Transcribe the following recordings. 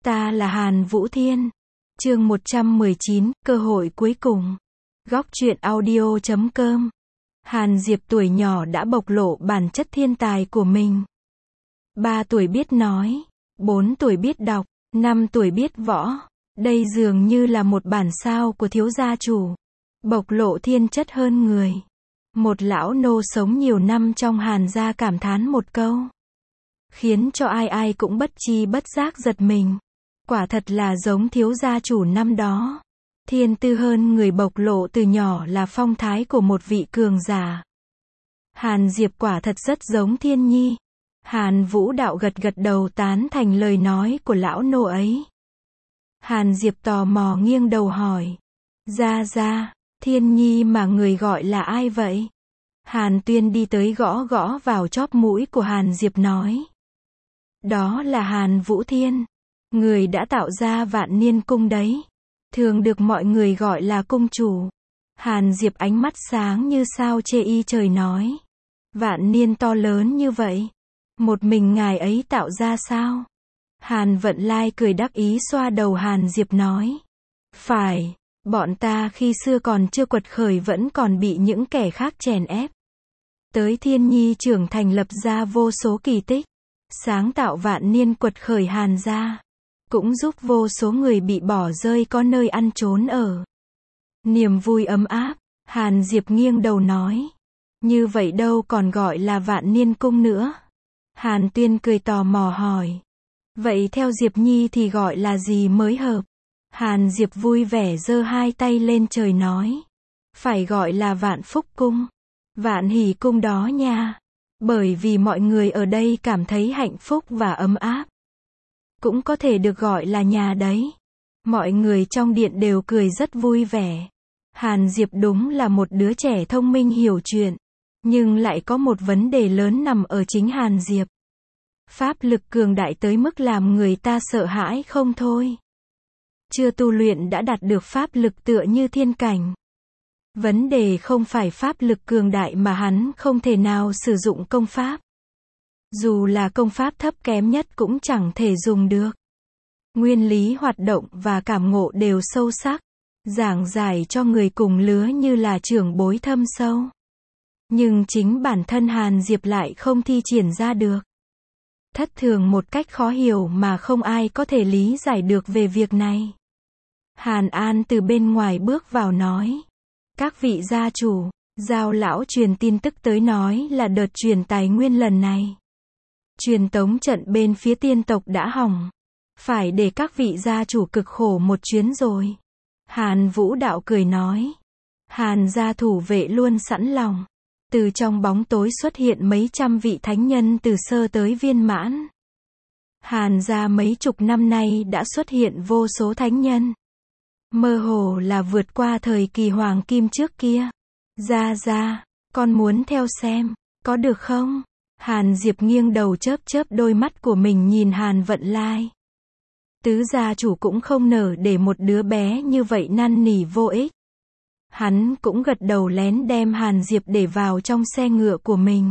Ta là Hàn Vũ Thiên. Chương 119, cơ hội cuối cùng. Góc truyện audio.com. Hàn Diệp tuổi nhỏ đã bộc lộ bản chất thiên tài của mình. 3 tuổi biết nói, 4 tuổi biết đọc, 5 tuổi biết võ. Đây dường như là một bản sao của thiếu gia chủ. Bộc lộ thiên chất hơn người. Một lão nô sống nhiều năm trong Hàn gia cảm thán một câu, khiến cho ai ai cũng bất chi bất giác giật mình. Quả thật là giống thiếu gia chủ năm đó. Thiên tư hơn người bộc lộ từ nhỏ là phong thái của một vị cường giả. Hàn Diệp quả thật rất giống Thiên Nhi. Hàn Vũ Đạo gật gật đầu tán thành lời nói của lão nô ấy. Hàn Diệp tò mò nghiêng đầu hỏi. Ra, Thiên Nhi mà người gọi là ai vậy? Hàn Tuyên đi tới gõ gõ vào chóp mũi của Hàn Diệp nói. Đó là Hàn Vũ Thiên. Người đã tạo ra Vạn Niên Cung đấy. Thường được mọi người gọi là cung chủ. Hàn Diệp ánh mắt sáng như sao chê y trời nói. Vạn Niên to lớn như vậy. Một mình ngài ấy tạo ra sao? Hàn Vận Lai cười đắc ý xoa đầu Hàn Diệp nói. Phải, bọn ta khi xưa còn chưa quật khởi vẫn còn bị những kẻ khác chèn ép. Tới Thiên Nhi trưởng thành lập ra vô số kỳ tích. Sáng tạo Vạn Niên quật khởi Hàn gia. Cũng giúp vô số người bị bỏ rơi có nơi ăn trốn ở. Niềm vui ấm áp, Hàn Diệp nghiêng đầu nói. Như vậy đâu còn gọi là Vạn Niên Cung nữa. Hàn Tuyên cười tò mò hỏi. Vậy theo Diệp Nhi thì gọi là gì mới hợp? Hàn Diệp vui vẻ giơ hai tay lên trời nói. Phải gọi là Vạn Phúc Cung. Vạn Hỷ Cung đó nha. Bởi vì mọi người ở đây cảm thấy hạnh phúc và ấm áp. Cũng có thể được gọi là nhà đấy. Mọi người trong điện đều cười rất vui vẻ. Hàn Diệp đúng là một đứa trẻ thông minh hiểu chuyện. Nhưng lại có một vấn đề lớn nằm ở chính Hàn Diệp. Pháp lực cường đại tới mức làm người ta sợ hãi không thôi. Chưa tu luyện đã đạt được pháp lực tựa như thiên cảnh. Vấn đề không phải pháp lực cường đại mà hắn không thể nào sử dụng công pháp. Dù là công pháp thấp kém nhất cũng chẳng thể dùng được. Nguyên lý hoạt động và cảm ngộ đều sâu sắc. Giảng giải cho người cùng lứa như là trưởng bối thâm sâu. Nhưng chính bản thân Hàn Diệp lại không thi triển ra được. Thất thường một cách khó hiểu mà không ai có thể lý giải được về việc này. Hàn An từ bên ngoài bước vào nói. Các vị gia chủ, Giao lão truyền tin tức tới nói là đợt truyền tài nguyên lần này. Truyền tống trận bên phía tiên tộc đã hỏng. Phải để các vị gia chủ cực khổ một chuyến rồi. Hàn Vũ Đạo cười nói. Hàn gia thủ vệ luôn sẵn lòng. Từ trong bóng tối xuất hiện mấy trăm vị thánh nhân từ sơ tới viên mãn. Hàn gia mấy chục năm nay đã xuất hiện vô số thánh nhân. Mơ hồ là vượt qua thời kỳ hoàng kim trước kia. Ra, con muốn theo xem, có được không? Hàn Diệp nghiêng đầu chớp chớp đôi mắt của mình nhìn Hàn Vận Lai. Tứ gia chủ cũng không nở để một đứa bé như vậy năn nỉ vô ích. Hắn cũng gật đầu lén đem Hàn Diệp để vào trong xe ngựa của mình.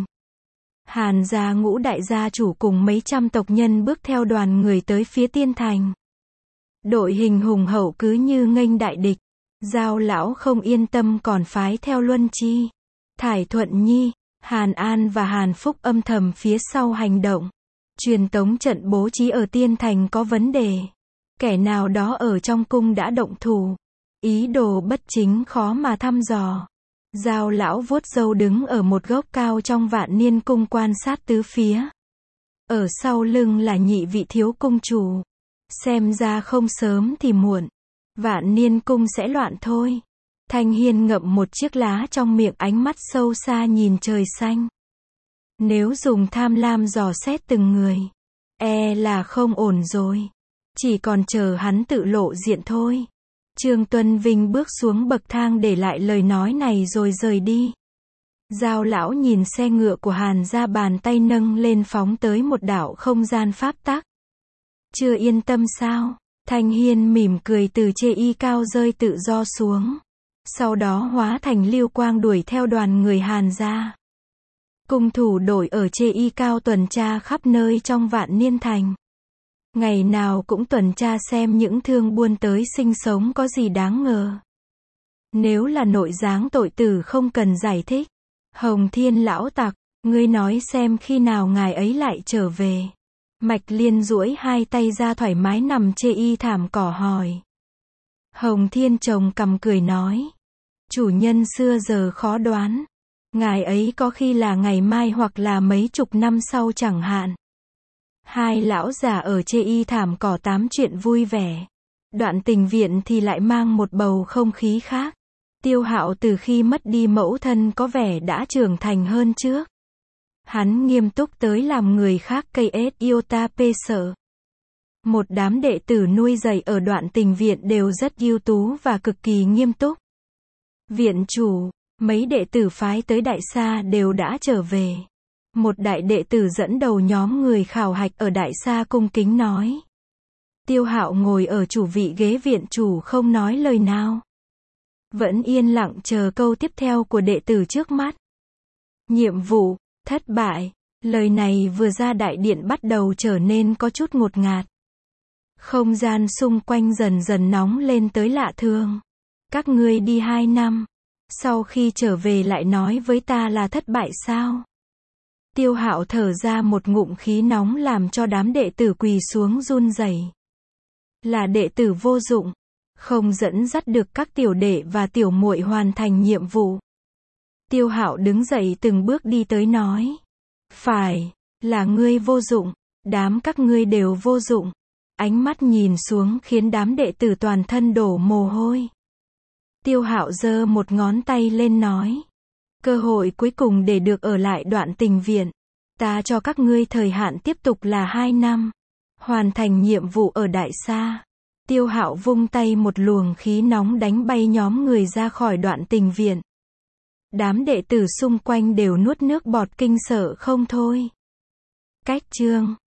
Hàn gia ngũ đại gia chủ cùng mấy trăm tộc nhân bước theo đoàn người tới phía tiên thành. Đội hình hùng hậu cứ như nghênh đại địch. Giao lão không yên tâm còn phái theo Luân Chi, Thải Thuận Nhi, Hàn An và Hàn Phúc âm thầm phía sau hành động. Truyền tống trận bố trí ở tiên thành có vấn đề. Kẻ nào đó ở trong cung đã động thủ. Ý đồ bất chính khó mà thăm dò. Giao lão vuốt râu đứng ở một gốc cao trong Vạn Niên Cung quan sát tứ phía. Ở sau lưng là nhị vị thiếu cung chủ. Xem ra không sớm thì muộn. Vạn Niên Cung sẽ loạn thôi. Thanh Hiên ngậm một chiếc lá trong miệng ánh mắt sâu xa nhìn trời xanh. Nếu dùng tham lam dò xét từng người, e là không ổn rồi. Chỉ còn chờ hắn tự lộ diện thôi. Trương Tuân Vinh bước xuống bậc thang để lại lời nói này rồi rời đi. Giao lão nhìn xe ngựa của Hàn gia bàn tay nâng lên phóng tới một đạo không gian pháp tắc. Chưa yên tâm sao? Thanh Hiên mỉm cười từ chê y cao rơi tự do xuống. Sau đó hóa thành lưu quang đuổi theo đoàn người Hàn gia. Cung thủ đội ở chê y cao tuần tra khắp nơi trong Vạn Niên Thành. Ngày nào cũng tuần tra xem những thương buôn tới sinh sống có gì đáng ngờ. Nếu là nội giáng tội tử không cần giải thích. Hồng Thiên lão tặc, ngươi nói xem khi nào ngài ấy lại trở về. Mạch Liên duỗi hai tay ra thoải mái nằm chê y thảm cỏ hỏi. Hồng Thiên chồng cằm cười nói. Chủ nhân xưa giờ khó đoán. Ngài ấy có khi là ngày mai hoặc là mấy chục năm sau chẳng hạn. Hai lão già ở chê y thảm cỏ tám chuyện vui vẻ. Đoạn Tình Viện thì lại mang một bầu không khí khác. Tiêu Hạo từ khi mất đi mẫu thân có vẻ đã trưởng thành hơn trước. Hắn nghiêm túc tới làm người khác cây ết iota pê sợ. Một đám đệ tử nuôi dạy ở Đoạn Tình Viện đều rất ưu tú và cực kỳ nghiêm túc. Viện chủ, mấy đệ tử phái tới Đại Sa đều đã trở về. Một đại đệ tử dẫn đầu nhóm người khảo hạch ở Đại Sa cung kính nói. Tiêu Hạo ngồi ở chủ vị ghế viện chủ không nói lời nào. Vẫn yên lặng chờ câu tiếp theo của đệ tử trước mắt. Nhiệm vụ, thất bại. Lời này vừa ra đại điện bắt đầu trở nên có chút ngột ngạt. Không gian xung quanh dần dần nóng lên tới lạ thường. Các ngươi đi 2 năm. Sau khi trở về lại nói với ta là thất bại sao? Tiêu Hạo thở ra một ngụm khí nóng làm cho đám đệ tử quỳ xuống run rẩy. Là đệ tử vô dụng, không dẫn dắt được các tiểu đệ và tiểu muội hoàn thành nhiệm vụ. Tiêu Hạo đứng dậy từng bước đi tới nói. Phải, là ngươi vô dụng, đám các ngươi đều vô dụng. Ánh mắt nhìn xuống khiến đám đệ tử toàn thân đổ mồ hôi. Tiêu Hạo giơ một ngón tay lên nói. Cơ hội cuối cùng để được ở lại Đoạn Tình Viện. Ta cho các ngươi thời hạn tiếp tục là 2 năm. Hoàn thành nhiệm vụ ở Đại Sa. Tiêu Hạo vung tay một luồng khí nóng đánh bay nhóm người ra khỏi Đoạn Tình Viện. Đám đệ tử xung quanh đều nuốt nước bọt kinh sợ không thôi. Cách chương